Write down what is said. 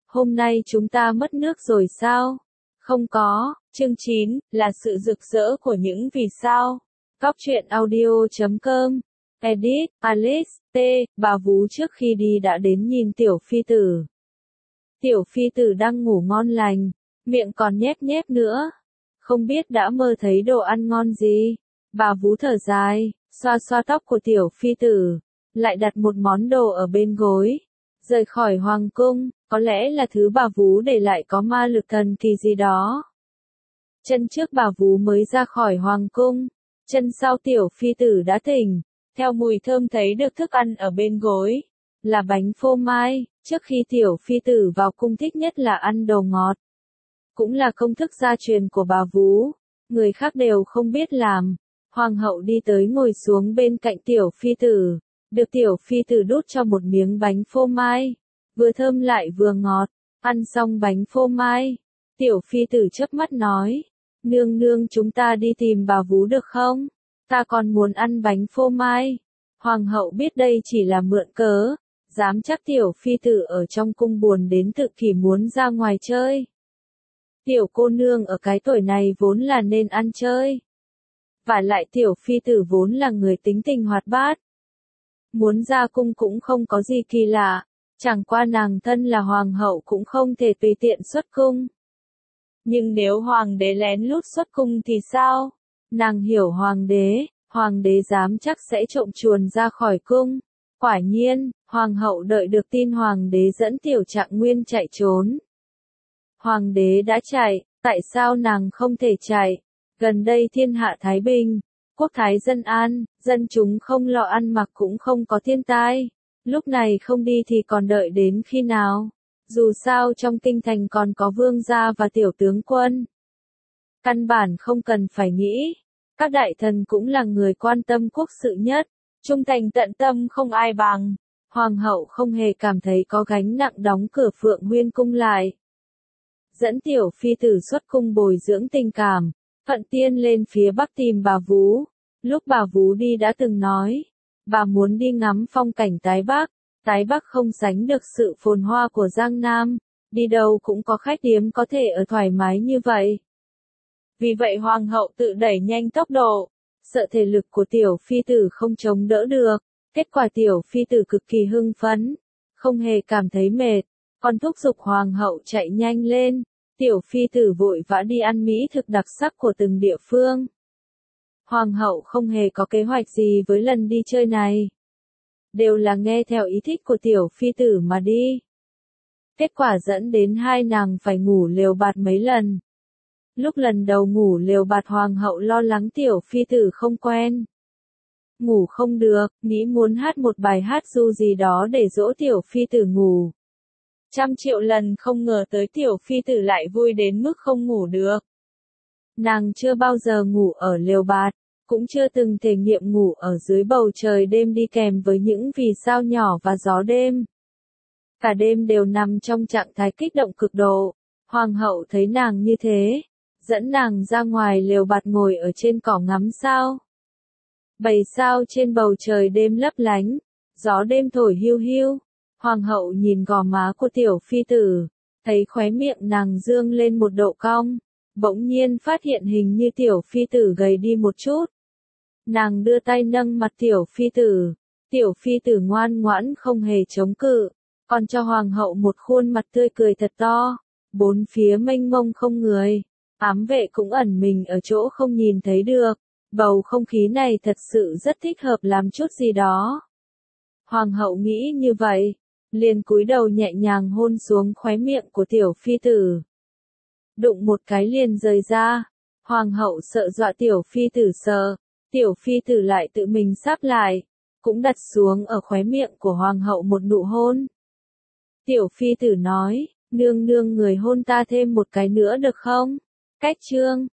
Hôm nay chúng ta mất nước rồi sao? Không có. Chương 9 là sự rực rỡ của những vì sao. Góc truyện audio.com. Edit, Alice, T. Bà Vú trước khi đi đã đến nhìn tiểu phi tử. Tiểu phi tử đang ngủ ngon lành, miệng còn nhép nhép nữa. Không biết đã mơ thấy đồ ăn ngon gì. Bà Vú thở dài, xoa xoa tóc của tiểu phi tử, lại đặt một món đồ ở bên gối. Rời khỏi hoàng cung, có lẽ là thứ bà Vú để lại có ma lực thần kỳ gì đó. Chân trước bà Vú mới ra khỏi hoàng cung, chân sau tiểu phi tử đã tỉnh, theo mùi thơm thấy được thức ăn ở bên gối, là bánh phô mai. Trước khi tiểu phi tử vào cung thích nhất là ăn đồ ngọt. Cũng là công thức gia truyền của bà Vú, người khác đều không biết làm. Hoàng hậu đi tới ngồi xuống bên cạnh tiểu phi tử, được tiểu phi tử đút cho một miếng bánh phô mai, vừa thơm lại vừa ngọt. Ăn xong bánh phô mai, tiểu phi tử chớp mắt nói, nương nương chúng ta đi tìm bà Vú được không? Ta còn muốn ăn bánh phô mai. Hoàng hậu biết đây chỉ là mượn cớ, dám chắc tiểu phi tử ở trong cung buồn đến tự kỷ muốn ra ngoài chơi. Tiểu cô nương ở cái tuổi này vốn là nên ăn chơi. Và lại tiểu phi tử vốn là người tính tình hoạt bát. Muốn ra cung cũng không có gì kỳ lạ, chẳng qua nàng thân là hoàng hậu cũng không thể tùy tiện xuất cung. Nhưng nếu hoàng đế lén lút xuất cung thì sao? Nàng hiểu hoàng đế dám chắc sẽ trộm chuồn ra khỏi cung. Quả nhiên, hoàng hậu đợi được tin hoàng đế dẫn tiểu Trạng Nguyên chạy trốn. Hoàng đế đã chạy, tại sao nàng không thể chạy? Gần đây thiên hạ thái bình, quốc thái dân an, dân chúng không lo ăn mặc cũng không có thiên tai. Lúc này không đi thì còn đợi đến khi nào? Dù sao trong kinh thành còn có vương gia và tiểu tướng quân. Căn bản không cần phải nghĩ. Các đại thần cũng là người quan tâm quốc sự nhất, trung thành tận tâm không ai bằng. Hoàng hậu không hề cảm thấy có gánh nặng đóng cửa Phượng Nguyên cung lại. Dẫn tiểu phi tử xuất cung bồi dưỡng tình cảm, thuận tiên lên phía bắc tìm bà Vú. Lúc bà Vú đi đã từng nói, bà muốn đi ngắm phong cảnh Tái Bắc không sánh được sự phồn hoa của Giang Nam, đi đâu cũng có khách điếm có thể ở thoải mái như vậy. Vì vậy hoàng hậu tự đẩy nhanh tốc độ, sợ thể lực của tiểu phi tử không chống đỡ được. Kết quả tiểu phi tử cực kỳ hưng phấn, không hề cảm thấy mệt, còn thúc giục hoàng hậu chạy nhanh lên. Tiểu phi tử vội vã đi ăn mỹ thực đặc sắc của từng địa phương. Hoàng hậu không hề có kế hoạch gì với lần đi chơi này. Đều là nghe theo ý thích của tiểu phi tử mà đi. Kết quả dẫn đến hai nàng phải ngủ lều bạt mấy lần. Lúc lần đầu ngủ lều bạt hoàng hậu lo lắng tiểu phi tử không quen. Ngủ không được, nghĩ muốn hát một bài hát ru gì đó để dỗ tiểu phi tử ngủ. Trăm triệu lần không ngờ tới tiểu phi tử lại vui đến mức không ngủ được. Nàng chưa bao giờ ngủ ở lều bạt, cũng chưa từng thể nghiệm ngủ ở dưới bầu trời đêm đi kèm với những vì sao nhỏ và gió đêm. Cả đêm đều nằm trong trạng thái kích động cực độ. Hoàng hậu thấy nàng như thế, dẫn nàng ra ngoài lều bạt ngồi ở trên cỏ ngắm sao. Bầy sao trên bầu trời đêm lấp lánh, gió đêm thổi hiu hiu. Hoàng hậu nhìn gò má của tiểu phi tử, thấy khóe miệng nàng dương lên một độ cong, bỗng nhiên phát hiện hình như tiểu phi tử gầy đi một chút. Nàng đưa tay nâng mặt tiểu phi tử ngoan ngoãn không hề chống cự, còn cho hoàng hậu một khuôn mặt tươi cười thật to. Bốn phía mênh mông không người, ám vệ cũng ẩn mình ở chỗ không nhìn thấy được. Bầu không khí này thật sự rất thích hợp làm chút gì đó. Hoàng hậu nghĩ như vậy, liền cúi đầu nhẹ nhàng hôn xuống khóe miệng của tiểu phi tử. Đụng một cái liền rời ra. Hoàng hậu sợ dọa tiểu phi tử sợ, tiểu phi tử lại tự mình sáp lại, cũng đặt xuống ở khóe miệng của hoàng hậu một nụ hôn. Tiểu phi tử nói, nương nương người hôn ta thêm một cái nữa được không? Cách chương